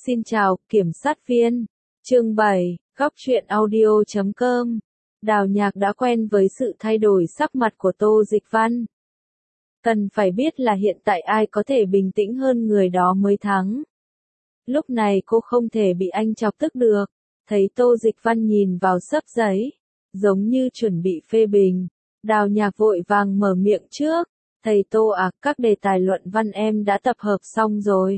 Xin chào, kiểm sát viên. Chương 7, góc truyện audio.com. Đào Nhạc đã quen với sự thay đổi sắc mặt của Tô Dịch Văn. Cần phải biết là hiện tại ai có thể bình tĩnh hơn người đó mới thắng. Lúc này cô không thể bị anh chọc tức được. Thấy Tô Dịch Văn nhìn vào xấp giấy, giống như chuẩn bị phê bình. Đào Nhạc vội vàng mở miệng trước. Thầy Tô à, các đề tài luận văn em đã tập hợp xong rồi.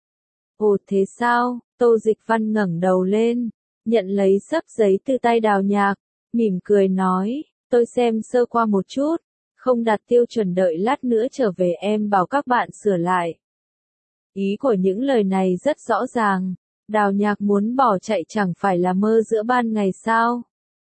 Ồ thế sao? Tô Dịch Văn ngẩng đầu lên, nhận lấy xấp giấy từ tay Đào Nhạc, mỉm cười nói, tôi xem sơ qua một chút, không đạt tiêu chuẩn đợi lát nữa trở về em bảo các bạn sửa lại. Ý của những lời này rất rõ ràng, Đào Nhạc muốn bỏ chạy chẳng phải là mơ giữa ban ngày sao?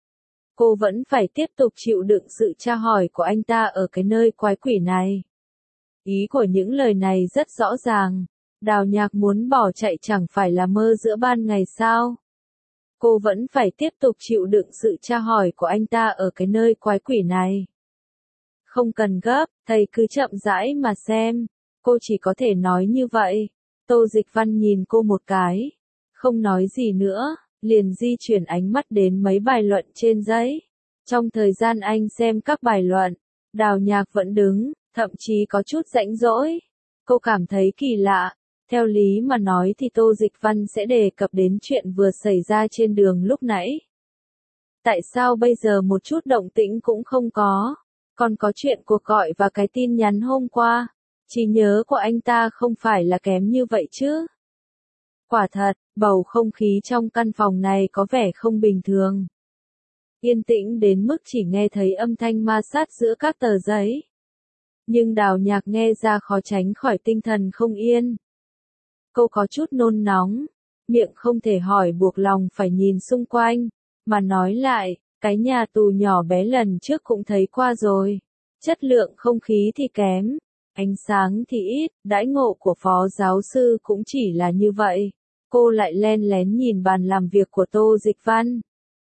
Cô vẫn phải tiếp tục chịu đựng sự tra hỏi của anh ta ở cái nơi quái quỷ này. Ý của những lời này rất rõ ràng. Đào Nhạc muốn bỏ chạy chẳng phải là mơ giữa ban ngày sao? Cô vẫn phải tiếp tục chịu đựng sự tra hỏi của anh ta ở cái nơi quái quỷ này. Không cần gấp, thầy cứ chậm rãi mà xem. Cô chỉ có thể nói như vậy. Tô Dịch Văn nhìn cô một cái. Không nói gì nữa, liền di chuyển ánh mắt đến mấy bài luận trên giấy. Trong thời gian anh xem các bài luận, Đào Nhạc vẫn đứng, thậm chí có chút rãnh rỗi. Cô cảm thấy kỳ lạ. Theo lý mà nói thì Tô Dịch Văn sẽ đề cập đến chuyện vừa xảy ra trên đường lúc nãy. Tại sao bây giờ một chút động tĩnh cũng không có? Còn có chuyện cuộc gọi và cái tin nhắn hôm qua. Trí nhớ của anh ta không phải là kém như vậy chứ? Quả thật, bầu không khí trong căn phòng này có vẻ không bình thường. Yên tĩnh đến mức chỉ nghe thấy âm thanh ma sát giữa các tờ giấy. Nhưng Đào Nhạc nghe ra khó tránh khỏi tinh thần không yên. Cô có chút nôn nóng, miệng không thể hỏi buộc lòng phải nhìn xung quanh, mà nói lại, cái nhà tù nhỏ bé lần trước cũng thấy qua rồi. Chất lượng không khí thì kém, ánh sáng thì ít, đãi ngộ của phó giáo sư cũng chỉ là như vậy. Cô lại len lén nhìn bàn làm việc của Tô Dịch Văn.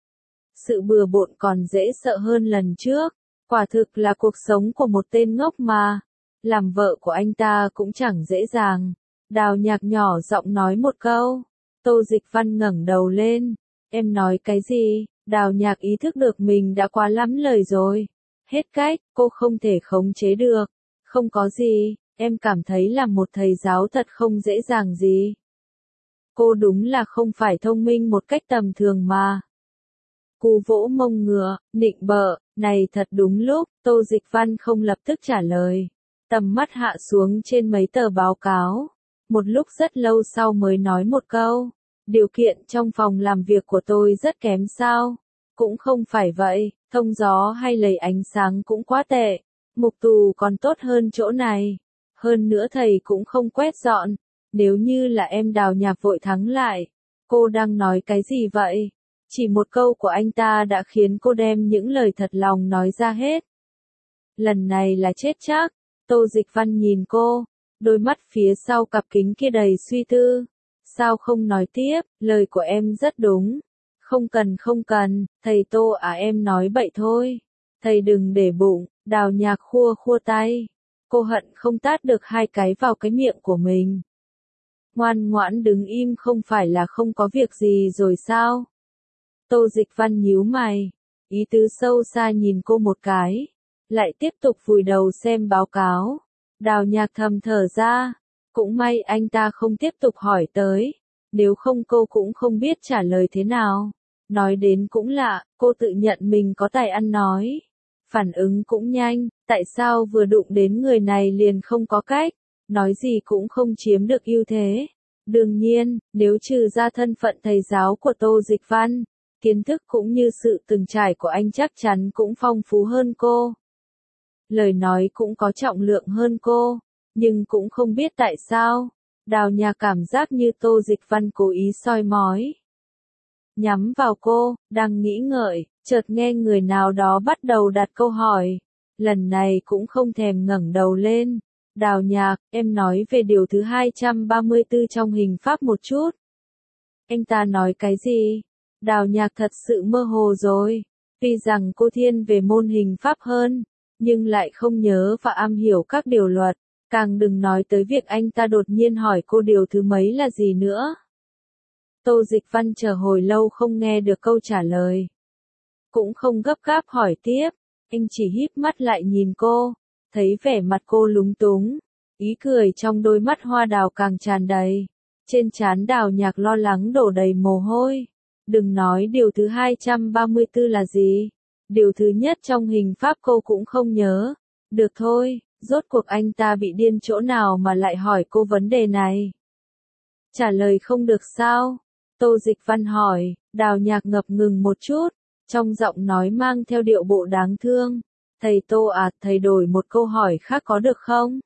Sự bừa bộn còn dễ sợ hơn lần trước, quả thực là cuộc sống của một tên ngốc mà. Làm vợ của anh ta cũng chẳng dễ dàng. Đào Nhạc nhỏ giọng nói một câu. Tô Dịch Văn ngẩng đầu lên. Em nói cái gì? Đào Nhạc ý thức được mình đã quá lắm lời rồi. Hết cách, cô không thể khống chế được. Không có gì, em cảm thấy là một thầy giáo thật không dễ dàng gì. Cô đúng là không phải thông minh một cách tầm thường mà. Cô vỗ mông ngựa, nịnh bợ, này thật đúng lúc, Tô Dịch Văn không lập tức trả lời. Tầm mắt hạ xuống trên mấy tờ báo cáo. Một lúc rất lâu sau mới nói một câu, điều kiện trong phòng làm việc của tôi rất kém sao? Cũng không phải vậy, thông gió hay lầy ánh sáng cũng quá tệ, mục tù còn tốt hơn chỗ này. Hơn nữa thầy cũng không quét dọn, nếu như là em Đào Nhạc vội thắng lại. Cô đang nói cái gì vậy? Chỉ một câu của anh ta đã khiến cô đem những lời thật lòng nói ra hết. Lần này là chết chắc, Tô Dịch Văn nhìn cô. Đôi mắt phía sau cặp kính kia đầy suy tư. Sao không nói tiếp, lời của em rất đúng. Không cần, thầy Tô à em nói bậy thôi. Thầy đừng để bụng, Đào Nhạc khua khua tay. Cô hận không tát được hai cái vào cái miệng của mình. Ngoan ngoãn đứng im không phải là không có việc gì rồi sao? Tô Dịch Văn nhíu mày. Ý tứ sâu xa nhìn cô một cái. Lại tiếp tục vùi đầu xem báo cáo. Đào Nhạc thầm thở ra, cũng may anh ta không tiếp tục hỏi tới, nếu không cô cũng không biết trả lời thế nào. Nói đến cũng lạ, cô tự nhận mình có tài ăn nói, phản ứng cũng nhanh, tại sao vừa đụng đến người này liền không có cách, nói gì cũng không chiếm được ưu thế. Đương nhiên, nếu trừ ra thân phận thầy giáo của Tô Dịch Văn, kiến thức cũng như sự từng trải của anh chắc chắn cũng phong phú hơn cô. Lời nói cũng có trọng lượng hơn cô, nhưng cũng không biết tại sao, Đào Nhạc cảm giác như Tô Dịch Văn cố ý soi mói. Nhắm vào cô, đang nghĩ ngợi, chợt nghe người nào đó bắt đầu đặt câu hỏi, lần này cũng không thèm ngẩng đầu lên. Đào Nhạc, em nói về điều thứ 234 trong hình pháp một chút. Anh ta nói cái gì? Đào Nhạc thật sự mơ hồ rồi, tuy rằng cô thiên về môn hình pháp hơn. Nhưng lại không nhớ và am hiểu các điều luật, càng đừng nói tới việc anh ta đột nhiên hỏi cô điều thứ mấy là gì nữa. Tô Dịch Văn chờ hồi lâu không nghe được câu trả lời. Cũng không gấp gáp hỏi tiếp, anh chỉ híp mắt lại nhìn cô, thấy vẻ mặt cô lúng túng, ý cười trong đôi mắt hoa đào càng tràn đầy. Trên trán Đào Nhạc lo lắng đổ đầy mồ hôi. Đừng nói điều thứ 234 là gì. Điều thứ nhất trong hình pháp cô cũng không nhớ. Được thôi, rốt cuộc anh ta bị điên chỗ nào mà lại hỏi cô vấn đề này. Trả lời không được sao? Tô Dịch Văn hỏi, Đào Nhạc ngập ngừng một chút, trong giọng nói mang theo điệu bộ đáng thương. Thầy Tô à, thầy đổi một câu hỏi khác có được không?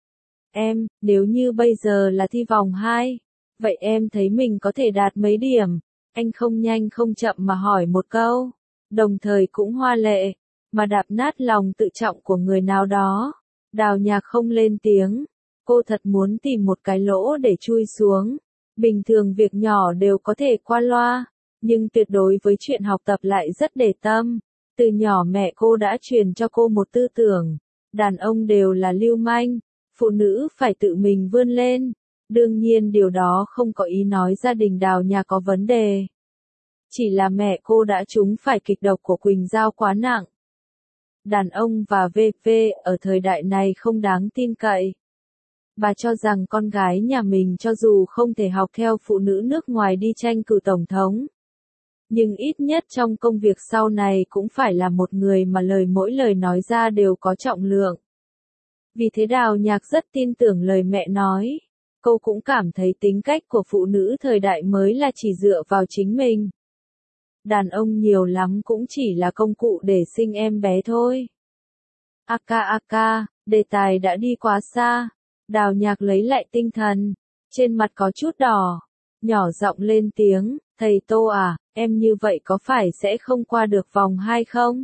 Nếu như bây giờ là thi vòng 2, vậy em thấy mình có thể đạt mấy điểm? Anh không nhanh không chậm mà hỏi một câu, đồng thời cũng hoa lệ, mà đạp nát lòng tự trọng của người nào đó. Đào Nhạc không lên tiếng, cô thật muốn tìm một cái lỗ để chui xuống. Bình thường việc nhỏ đều có thể qua loa, nhưng tuyệt đối với chuyện học tập lại rất để tâm. Từ nhỏ mẹ cô đã truyền cho cô một tư tưởng, đàn ông đều là lưu manh, phụ nữ phải tự mình vươn lên. Đương nhiên điều đó không có ý nói gia đình Đào Nhạc có vấn đề. Chỉ là mẹ cô đã trúng phải kịch độc của Quỳnh Giao quá nặng. Đàn ông và VV ở thời đại này không đáng tin cậy. Bà cho rằng con gái nhà mình cho dù không thể học theo phụ nữ nước ngoài đi tranh cử tổng thống, nhưng ít nhất trong công việc sau này cũng phải là một người mà mỗi lời nói ra đều có trọng lượng. Vì thế Đào Nhạc rất tin tưởng lời mẹ nói. Cô cũng cảm thấy tính cách của phụ nữ thời đại mới là chỉ dựa vào chính mình. Đàn ông nhiều lắm cũng chỉ là công cụ để sinh em bé thôi. Aka, đề tài đã đi quá xa. Đào Nhạc lấy lại tinh thần, trên mặt có chút đỏ, nhỏ giọng lên tiếng, thầy Tô à, em như vậy có phải sẽ không qua được vòng 2 không?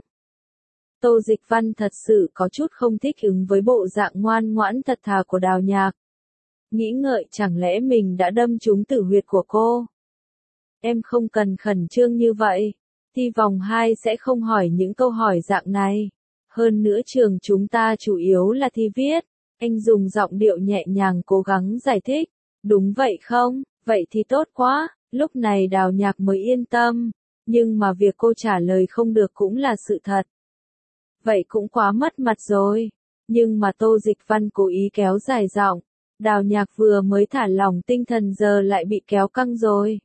Tô Dịch Văn thật sự có chút không thích ứng với bộ dạng ngoan ngoãn thật thà của Đào Nhạc. Nghĩ ngợi chẳng lẽ mình đã đâm trúng tử huyệt của cô. Em không cần khẩn trương như vậy, thi vòng 2 sẽ không hỏi những câu hỏi dạng này. Hơn nữa trường chúng ta chủ yếu là thi viết. Anh dùng giọng điệu nhẹ nhàng cố gắng giải thích. Đúng vậy không? Vậy thì tốt quá. Lúc này Đào Nhạc mới yên tâm. Nhưng mà việc cô trả lời không được cũng là sự thật. Vậy cũng quá mất mặt rồi. Nhưng mà Tô Dịch Văn cố ý kéo dài giọng. Đào Nhạc vừa mới thả lỏng tinh thần giờ lại bị kéo căng rồi.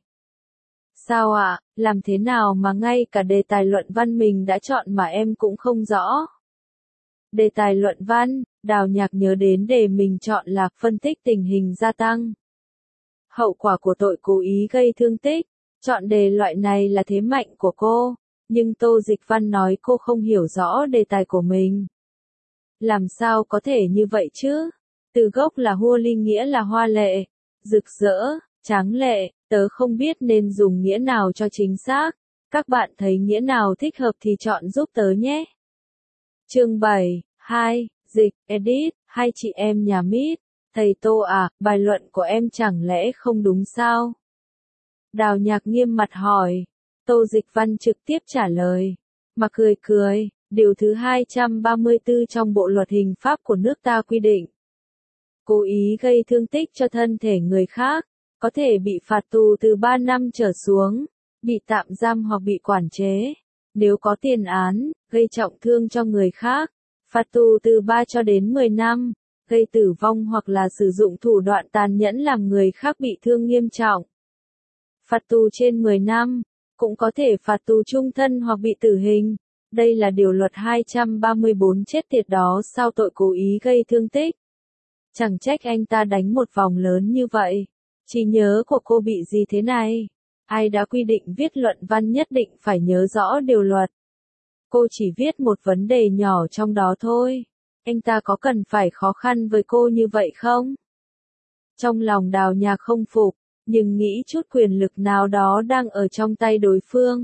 Sao ạ, làm thế nào mà ngay cả đề tài luận văn mình đã chọn mà em cũng không rõ? Đề tài luận văn, Đào Nhạc nhớ đến đề mình chọn là phân tích tình hình gia tăng hậu quả của tội cố ý gây thương tích. Chọn đề loại này là thế mạnh của cô, nhưng Tô Dịch Văn nói cô không hiểu rõ đề tài của mình. Làm sao có thể như vậy chứ? Từ gốc là hua linh nghĩa là hoa lệ, rực rỡ, tráng lệ, tớ không biết nên dùng nghĩa nào cho chính xác. Các bạn thấy nghĩa nào thích hợp thì chọn giúp tớ nhé. Chương 7, 2, dịch, edit, hai chị em nhà Mít. Thầy Tô à, bài luận của em chẳng lẽ không đúng sao? Đào Nhạc nghiêm mặt hỏi. Tô Dịch Văn trực tiếp trả lời. Mà cười, điều thứ 234 trong Bộ Luật Hình pháp của nước ta quy định. Cố ý gây thương tích cho thân thể người khác, có thể bị phạt tù từ 3 năm trở xuống, bị tạm giam hoặc bị quản chế. Nếu có tiền án, gây trọng thương cho người khác, phạt tù từ 3 cho đến 10 năm, gây tử vong hoặc là sử dụng thủ đoạn tàn nhẫn làm người khác bị thương nghiêm trọng. Phạt tù trên 10 năm, cũng có thể phạt tù chung thân hoặc bị tử hình. Đây là điều luật 234 chết tiệt đó sao tội cố ý gây thương tích. Chẳng trách anh ta đánh một vòng lớn như vậy. Trí nhớ của cô bị gì thế này? Ai đã quy định viết luận văn nhất định phải nhớ rõ điều luật? Cô chỉ viết một vấn đề nhỏ trong đó thôi. Anh ta có cần phải khó khăn với cô như vậy không? Trong lòng Đào Nhạc không phục, nhưng nghĩ chút quyền lực nào đó đang ở trong tay đối phương.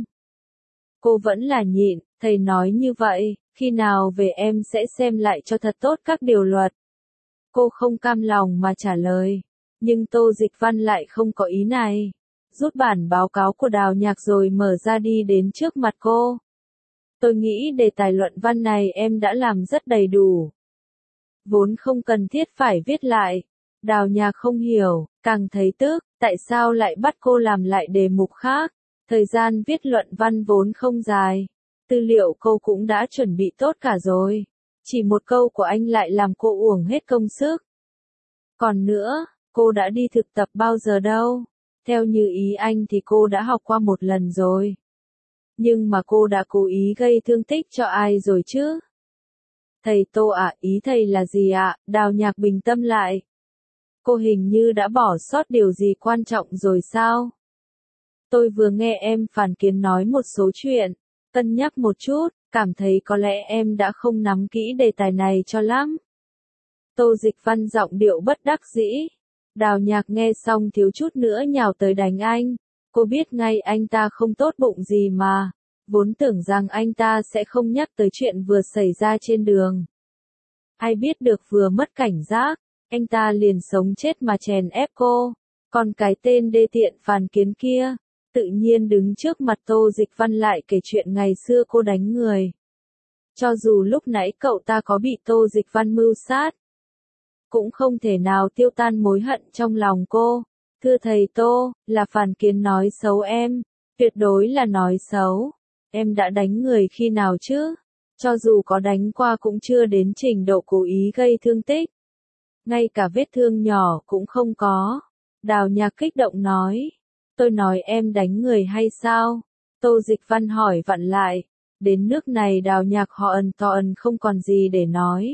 Cô vẫn là nhịn, thầy nói như vậy, khi nào về em sẽ xem lại cho thật tốt các điều luật. Cô không cam lòng mà trả lời, nhưng Tô Dịch Văn lại không có ý này. Rút bản báo cáo của Đào Nhạc rồi mở ra đi đến trước mặt cô. Tôi nghĩ đề tài luận văn này em đã làm rất đầy đủ. Vốn không cần thiết phải viết lại. Đào Nhạc không hiểu, càng thấy tức, Tại sao lại bắt cô làm lại đề mục khác? Thời gian viết luận văn vốn không dài. Tư liệu cô cũng đã chuẩn bị tốt cả rồi. Chỉ một câu của anh lại làm cô uổng hết công sức. Còn nữa, cô đã đi thực tập bao giờ đâu. Theo như ý anh thì cô đã học qua một lần rồi. Nhưng mà cô đã cố ý gây thương tích cho ai rồi chứ? Thầy Tô ạ, ý thầy là gì ạ? Đào Nhạc bình tâm lại. Cô hình như đã bỏ sót điều gì quan trọng rồi sao? Tôi vừa nghe em phản kiến nói một số chuyện, cân nhắc một chút, cảm thấy có lẽ em đã không nắm kỹ đề tài này cho lắm. Tô Dịch Văn giọng điệu bất đắc dĩ. Đào Nhạc nghe xong thiếu chút nữa nhào tới đánh anh. Cô biết ngay anh ta không tốt bụng gì mà. Vốn tưởng rằng anh ta sẽ không nhắc tới chuyện vừa xảy ra trên đường. Ai biết được vừa mất cảnh giác, anh ta liền sống chết mà chèn ép cô. Còn cái tên đê tiện phàn kiến kia, tự nhiên đứng trước mặt Tô Dịch Văn lại kể chuyện ngày xưa cô đánh người. Cho dù lúc nãy cậu ta có bị Tô Dịch Văn mưu sát, cũng không thể nào tiêu tan mối hận trong lòng cô. Thưa thầy Tô, là phàn kiến nói xấu em, tuyệt đối là nói xấu. Em đã đánh người khi nào chứ? Cho dù có đánh qua cũng chưa đến trình độ cố ý gây thương tích. Ngay cả vết thương nhỏ cũng không có. Đào Nhạc kích động nói. Tôi nói em đánh người hay sao? Tô Dịch Văn hỏi vặn lại. Đến nước này Đào Nhạc họ ẩn to ẩn không còn gì để nói.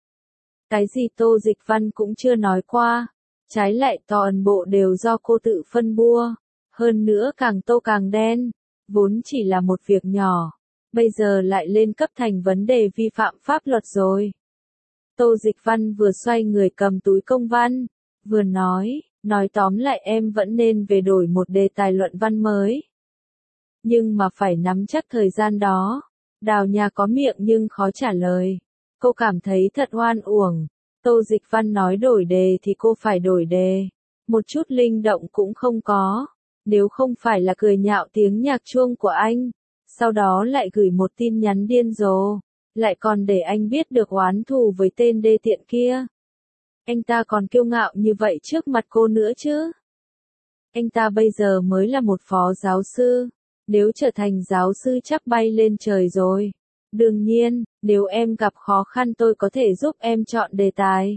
Cái gì Tô Dịch Văn cũng chưa nói qua. Trái lại toàn bộ đều do cô tự phân bua. Hơn nữa càng tô càng đen. Vốn chỉ là một việc nhỏ. Bây giờ lại lên cấp thành vấn đề vi phạm pháp luật rồi. Tô Dịch Văn vừa xoay người cầm túi công văn. Vừa nói tóm lại em vẫn nên về đổi một đề tài luận văn mới. Nhưng mà phải nắm chắc thời gian đó. Đào Nhạc có miệng nhưng khó trả lời. Cô cảm thấy thật oan uổng. Tô Dịch Văn nói đổi đề thì cô phải đổi đề. Một chút linh động cũng không có. Nếu không phải là cười nhạo tiếng nhạc chuông của anh. Sau đó lại gửi một tin nhắn điên rồ. Lại còn để anh biết được oán thù với tên đê tiện kia. Anh ta còn kiêu ngạo như vậy trước mặt cô nữa chứ. Anh ta bây giờ mới là một phó giáo sư. Nếu trở thành giáo sư chắc bay lên trời rồi. Đương nhiên, nếu em gặp khó khăn tôi có thể giúp em chọn đề tài.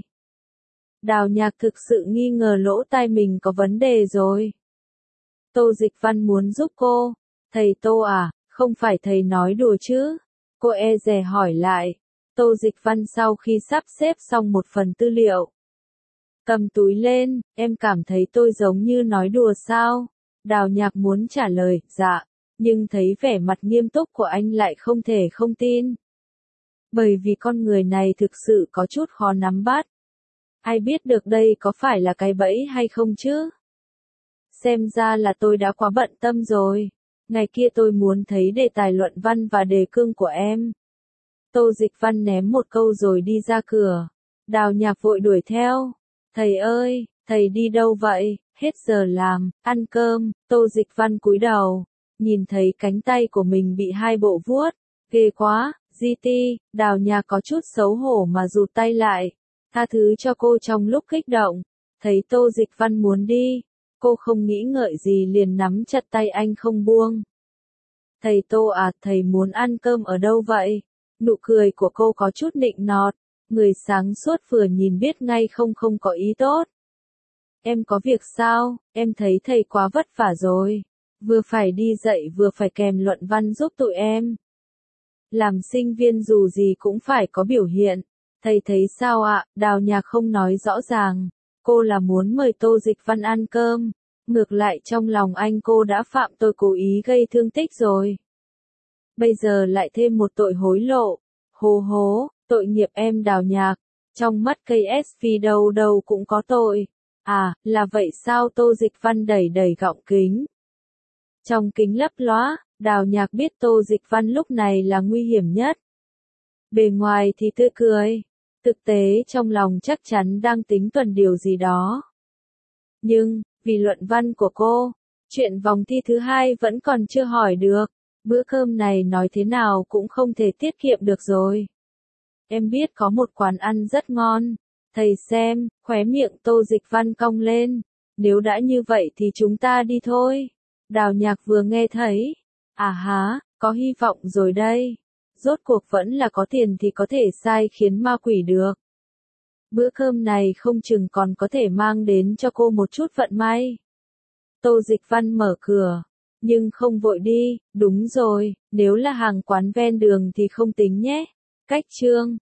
Đào Nhạc thực sự nghi ngờ lỗ tai mình có vấn đề rồi. Tô Dịch Văn muốn giúp cô. Thầy Tô à, không phải thầy nói đùa chứ? Cô e dè hỏi lại. Tô Dịch Văn sau khi sắp xếp xong một phần tư liệu. Cầm túi lên, em cảm thấy tôi giống như nói đùa sao? Đào Nhạc muốn trả lời, dạ. Nhưng thấy vẻ mặt nghiêm túc của anh lại không thể không tin. Bởi vì con người này thực sự có chút khó nắm bắt. Ai biết được đây có phải là cái bẫy hay không chứ? Xem ra là tôi đã quá bận tâm rồi. Ngày kia tôi muốn thấy đề tài luận văn và đề cương của em. Tô Dịch Văn ném một câu rồi đi ra cửa. Đào Nhạc vội đuổi theo. Thầy ơi, thầy đi đâu vậy? Hết giờ làm, ăn cơm. Tô Dịch Văn cúi đầu. Nhìn thấy cánh tay của mình bị hai bộ vuốt. Ghê quá, GT, Đào Nhạc có chút xấu hổ mà rụt tay lại. Tha thứ cho cô trong lúc kích động. Thấy Tô Dịch Văn muốn đi. Cô không nghĩ ngợi gì liền nắm chặt tay anh không buông. Thầy Tô à, thầy muốn ăn cơm ở đâu vậy? Nụ cười của cô có chút nịnh nọt. Người sáng suốt vừa nhìn biết ngay không có ý tốt. Em có việc sao? Em thấy thầy quá vất vả rồi. Vừa phải đi dạy vừa phải kèm luận văn giúp tụi em. Làm sinh viên dù gì cũng phải có biểu hiện. Thầy thấy sao ạ? Đào Nhạc không nói rõ ràng. Cô là muốn mời Tô Dịch Văn ăn cơm. Ngược lại trong lòng anh cô đã phạm tội cố ý gây thương tích rồi. Bây giờ lại thêm một tội hối lộ. Hô hố, tội nghiệp em Đào Nhạc. Trong mắt KSV đâu đâu cũng có tội. À, là vậy sao? Tô Dịch Văn đẩy gọng kính. Trong kính lấp lóa, Đào Nhạc biết Tô Dịch Văn lúc này là nguy hiểm nhất. Bề ngoài thì tươi cười. Thực tế trong lòng chắc chắn đang tính tuần điều gì đó. Nhưng, vì luận văn của cô, chuyện vòng thi thứ 2 vẫn còn chưa hỏi được. Bữa cơm này nói thế nào cũng không thể tiết kiệm được rồi. Em biết có một quán ăn rất ngon. Thầy xem, khóe miệng Tô Dịch Văn cong lên. nếu đã như vậy thì chúng ta đi thôi. Đào Nhạc vừa nghe thấy, à há, có hy vọng rồi đây. Rốt cuộc vẫn là có tiền thì có thể sai khiến ma quỷ được. Bữa cơm này không chừng còn có thể mang đến cho cô một chút vận may. Tô Dịch Văn mở cửa, nhưng không vội đi, đúng rồi, nếu là hàng quán ven đường thì không tính nhé. Cách chương